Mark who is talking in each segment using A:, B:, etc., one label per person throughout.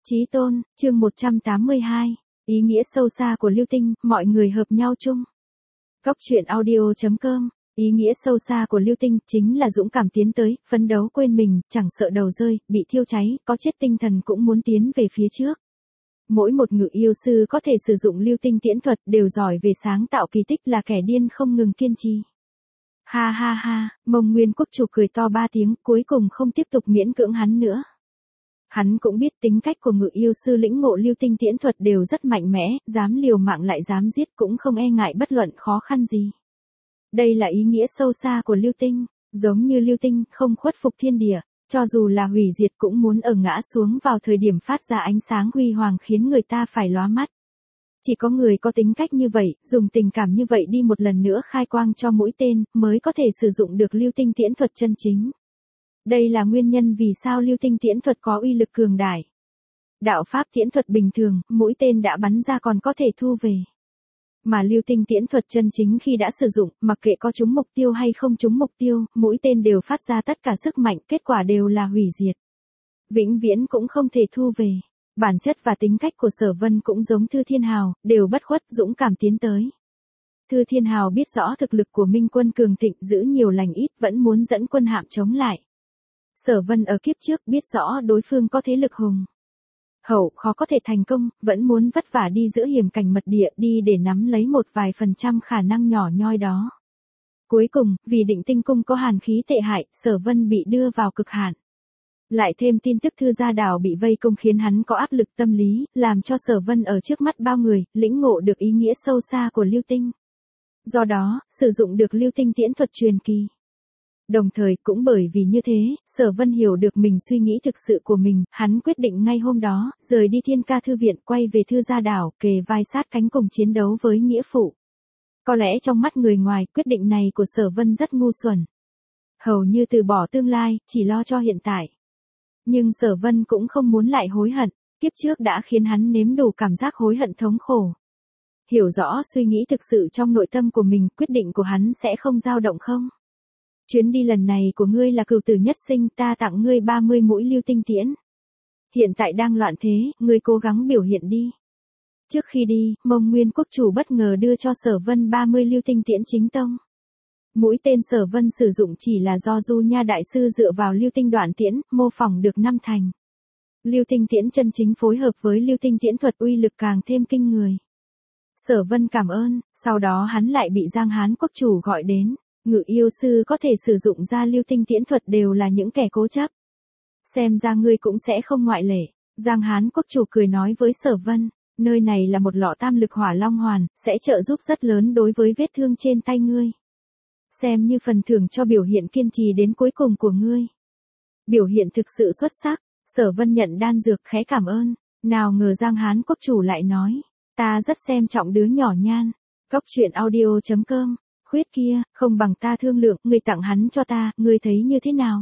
A: Chí tôn, chương 182, ý nghĩa sâu xa của Lưu Tinh, mọi người hợp nhau chung. Góc truyện audio.com, ý nghĩa sâu xa của Lưu Tinh chính là dũng cảm tiến tới, phấn đấu quên mình, chẳng sợ đầu rơi, bị thiêu cháy, có chết tinh thần cũng muốn tiến về phía trước. Mỗi một ngự yêu sư có thể sử dụng Lưu Tinh tiễn thuật đều giỏi về sáng tạo kỳ tích, là kẻ điên không ngừng kiên trì. Ha ha ha, Mông Nguyên Quốc chủ cười to 3 tiếng, cuối cùng không tiếp tục miễn cưỡng hắn nữa. Hắn cũng biết tính cách của ngự yêu sư lĩnh ngộ Lưu Tinh tiễn thuật đều rất mạnh mẽ, dám liều mạng lại dám giết, cũng không e ngại bất luận khó khăn gì. Đây là ý nghĩa sâu xa của Lưu Tinh, giống như Lưu Tinh không khuất phục thiên địa, cho dù là hủy diệt cũng muốn ở ngã xuống vào thời điểm phát ra ánh sáng huy hoàng khiến người ta phải lóa mắt. Chỉ có người có tính cách như vậy, dùng tình cảm như vậy đi một lần nữa khai quang cho mũi tên, mới có thể sử dụng được Lưu Tinh tiễn thuật chân chính. Đây là nguyên nhân vì sao Lưu Tinh tiễn thuật có uy lực cường đại. Đạo pháp tiễn thuật bình thường, mũi tên đã bắn ra còn có thể thu về. Mà Lưu Tinh tiễn thuật chân chính khi đã sử dụng, mặc kệ có trúng mục tiêu hay không trúng mục tiêu, mũi tên đều phát ra tất cả sức mạnh, kết quả đều là hủy diệt. Vĩnh viễn cũng không thể thu về. Bản chất và tính cách của Sở Vân cũng giống Thư Thiên Hào, đều bất khuất dũng cảm tiến tới. Thư Thiên Hào biết rõ thực lực của Minh Quân cường thịnh, giữ nhiều lành ít, vẫn muốn dẫn quân hạm chống lại. Sở Vân ở kiếp trước biết rõ đối phương có thế lực hùng hậu khó có thể thành công, vẫn muốn vất vả đi giữa hiểm cảnh mật địa đi để nắm lấy một vài % khả năng nhỏ nhoi đó. Cuối cùng, vì Định Tinh cung có hàn khí tệ hại, Sở Vân bị đưa vào cực hạn. Lại thêm tin tức Thư Gia Đảo bị vây công khiến hắn có áp lực tâm lý, làm cho Sở Vân ở trước mắt bao người, lĩnh ngộ được ý nghĩa sâu xa của Lưu Tinh. Do đó, sử dụng được Lưu Tinh tiễn thuật truyền kỳ. Đồng thời cũng bởi vì như thế, Sở Vân hiểu được mình suy nghĩ thực sự của mình, hắn quyết định ngay hôm đó, rời đi Thiên Ca Thư Viện quay về Thư Gia Đảo, kề vai sát cánh cùng chiến đấu với nghĩa phụ. Có lẽ trong mắt người ngoài, quyết định này của Sở Vân rất ngu xuẩn. Hầu như từ bỏ tương lai, chỉ lo cho hiện tại. Nhưng Sở Vân cũng không muốn lại hối hận, kiếp trước đã khiến hắn nếm đủ cảm giác hối hận thống khổ. Hiểu rõ suy nghĩ thực sự trong nội tâm của mình, quyết định của hắn sẽ không dao động không? Chuyến đi lần này của ngươi là cửu tử nhất sinh, ta tặng ngươi 30 mũi Lưu Tinh tiễn. Hiện tại đang loạn thế, ngươi cố gắng biểu hiện đi. Trước khi đi, Mông Nguyên Quốc chủ bất ngờ đưa cho Sở Vân 30 Lưu Tinh tiễn chính tông. Mũi tên Sở Vân sử dụng chỉ là do Du Nha đại sư dựa vào Lưu Tinh đoạn tiễn, mô phỏng được 5 thành. Lưu Tinh tiễn chân chính phối hợp với Lưu Tinh tiễn thuật uy lực càng thêm kinh người. Sở Vân cảm ơn, sau đó hắn lại bị Giang Hán Quốc chủ gọi đến. Ngự yêu sư có thể sử dụng ra Lưu Tinh tiễn thuật đều là những kẻ cố chấp. Xem ra ngươi cũng sẽ không ngoại lệ. Giang Hán Quốc chủ cười nói với Sở Vân, nơi này là một lọ tam lực hỏa long hoàn, sẽ trợ giúp rất lớn đối với vết thương trên tay ngươi. Xem như phần thưởng cho biểu hiện kiên trì đến cuối cùng của ngươi. Biểu hiện thực sự xuất sắc, Sở Vân nhận đan dược khẽ cảm ơn, nào ngờ Giang Hán Quốc chủ lại nói, ta rất xem trọng đứa nhỏ Nhan. Góc truyện audio.com, Khuyết kia, không bằng ta thương lượng, ngươi tặng hắn cho ta, ngươi thấy như thế nào?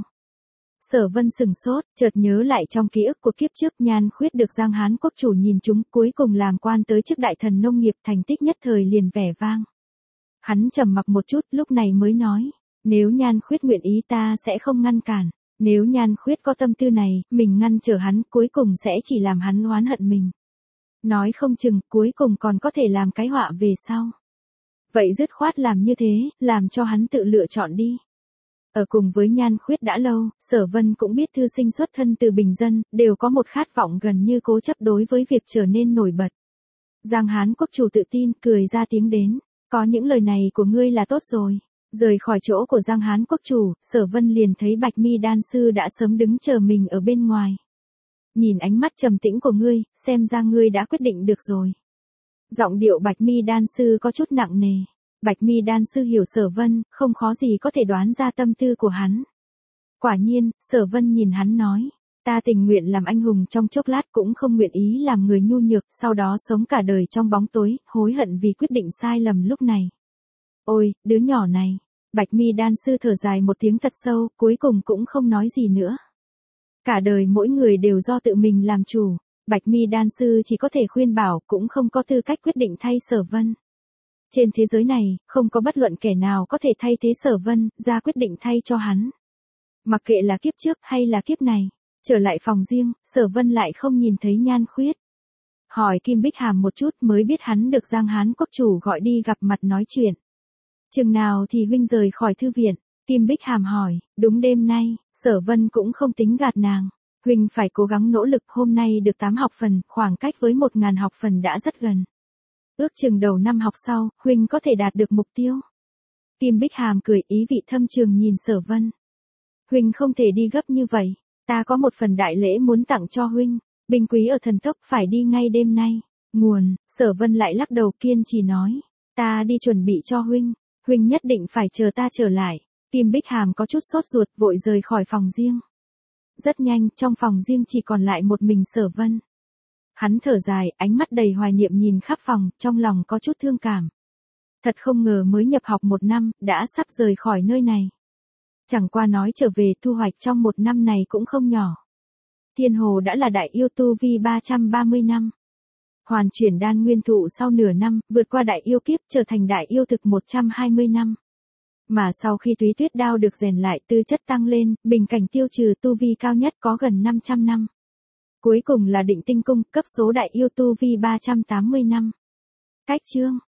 A: Sở Vân sừng sốt, chợt nhớ lại trong ký ức của kiếp trước Nhan Khuyết được Giang Hán Quốc chủ nhìn chúng, cuối cùng làm quan tới chức đại thần nông nghiệp, thành tích nhất thời liền vẻ vang. Hắn trầm mặc một chút, lúc này mới nói, nếu Nhan Khuyết nguyện ý ta sẽ không ngăn cản, nếu Nhan Khuyết có tâm tư này, mình ngăn trở hắn, cuối cùng sẽ chỉ làm hắn oán hận mình. Nói không chừng, cuối cùng còn có thể làm cái họa về sau. Vậy dứt khoát làm như thế, làm cho hắn tự lựa chọn đi. Ở cùng với Nhan Khuyết đã lâu, Sở Vân cũng biết thư sinh xuất thân từ bình dân, đều có một khát vọng gần như cố chấp đối với việc trở nên nổi bật. Giang Hán Quốc chủ tự tin, cười ra tiếng đến, có những lời này của ngươi là tốt rồi. Rời khỏi chỗ của Giang Hán Quốc chủ, Sở Vân liền thấy Bạch Mi đan sư đã sớm đứng chờ mình ở bên ngoài. Nhìn ánh mắt trầm tĩnh của ngươi, xem ra ngươi đã quyết định được rồi. Giọng điệu Bạch Mi đan sư có chút nặng nề. Bạch Mi đan sư hiểu Sở Vân, không khó gì có thể đoán ra tâm tư của hắn. Quả nhiên, Sở Vân nhìn hắn nói, ta tình nguyện làm anh hùng trong chốc lát cũng không nguyện ý làm người nhu nhược, sau đó sống cả đời trong bóng tối, hối hận vì quyết định sai lầm lúc này. Ôi, đứa nhỏ này. Bạch Mi đan sư thở dài một tiếng thật sâu, cuối cùng cũng không nói gì nữa. Cả đời mỗi người đều do tự mình làm chủ. Bạch Mi đan sư chỉ có thể khuyên bảo, cũng không có tư cách quyết định thay Sở Vân. Trên thế giới này, không có bất luận kẻ nào có thể thay thế Sở Vân, ra quyết định thay cho hắn. Mặc kệ là kiếp trước hay là kiếp này, Trở lại phòng riêng, Sở Vân lại không nhìn thấy Nhan Khuyết. Hỏi Kim Bích Hàm một chút mới biết hắn được Giang Hán quốc chủ gọi đi gặp mặt nói chuyện. Chừng nào thì huynh rời khỏi thư viện? Kim Bích Hàm hỏi, đúng đêm nay. Sở Vân cũng không tính gạt nàng. Huynh phải cố gắng nỗ lực, hôm nay được 8 học phần, khoảng cách với 1000 học phần đã rất gần. Ước chừng đầu năm học sau, huynh có thể đạt được mục tiêu. Kim Bích Hàm cười ý vị thâm trường nhìn Sở Vân. Huynh không thể đi gấp như vậy, ta có một phần đại lễ muốn tặng cho huynh, binh quý ở thần tốc phải đi ngay đêm nay. Nguồn, Sở Vân lại lắc đầu kiên trì nói, ta đi chuẩn bị cho huynh, huynh nhất định phải chờ ta trở lại. Kim Bích Hàm có chút sốt ruột vội rời khỏi phòng riêng. Rất nhanh, trong phòng riêng chỉ còn lại một mình Sở Vân. Hắn thở dài, ánh mắt đầy hoài niệm nhìn khắp phòng, trong lòng có chút thương cảm. Thật không ngờ mới nhập học 1 năm, đã sắp rời khỏi nơi này. Chẳng qua nói trở về thu hoạch trong 1 năm này cũng không nhỏ. Thiên Hồ đã là đại yêu tu vi 330 năm. Hoàn chuyển đan nguyên thụ sau nửa năm, vượt qua đại yêu kiếp trở thành đại yêu thực 120 năm. Mà sau khi túy tuyết đao được rèn lại tư chất tăng lên, bình cảnh tiêu trừ tu vi cao nhất có gần 500 năm. Cuối cùng là định tinh cung cấp số đại yêu tu vi 380 năm. Cách chương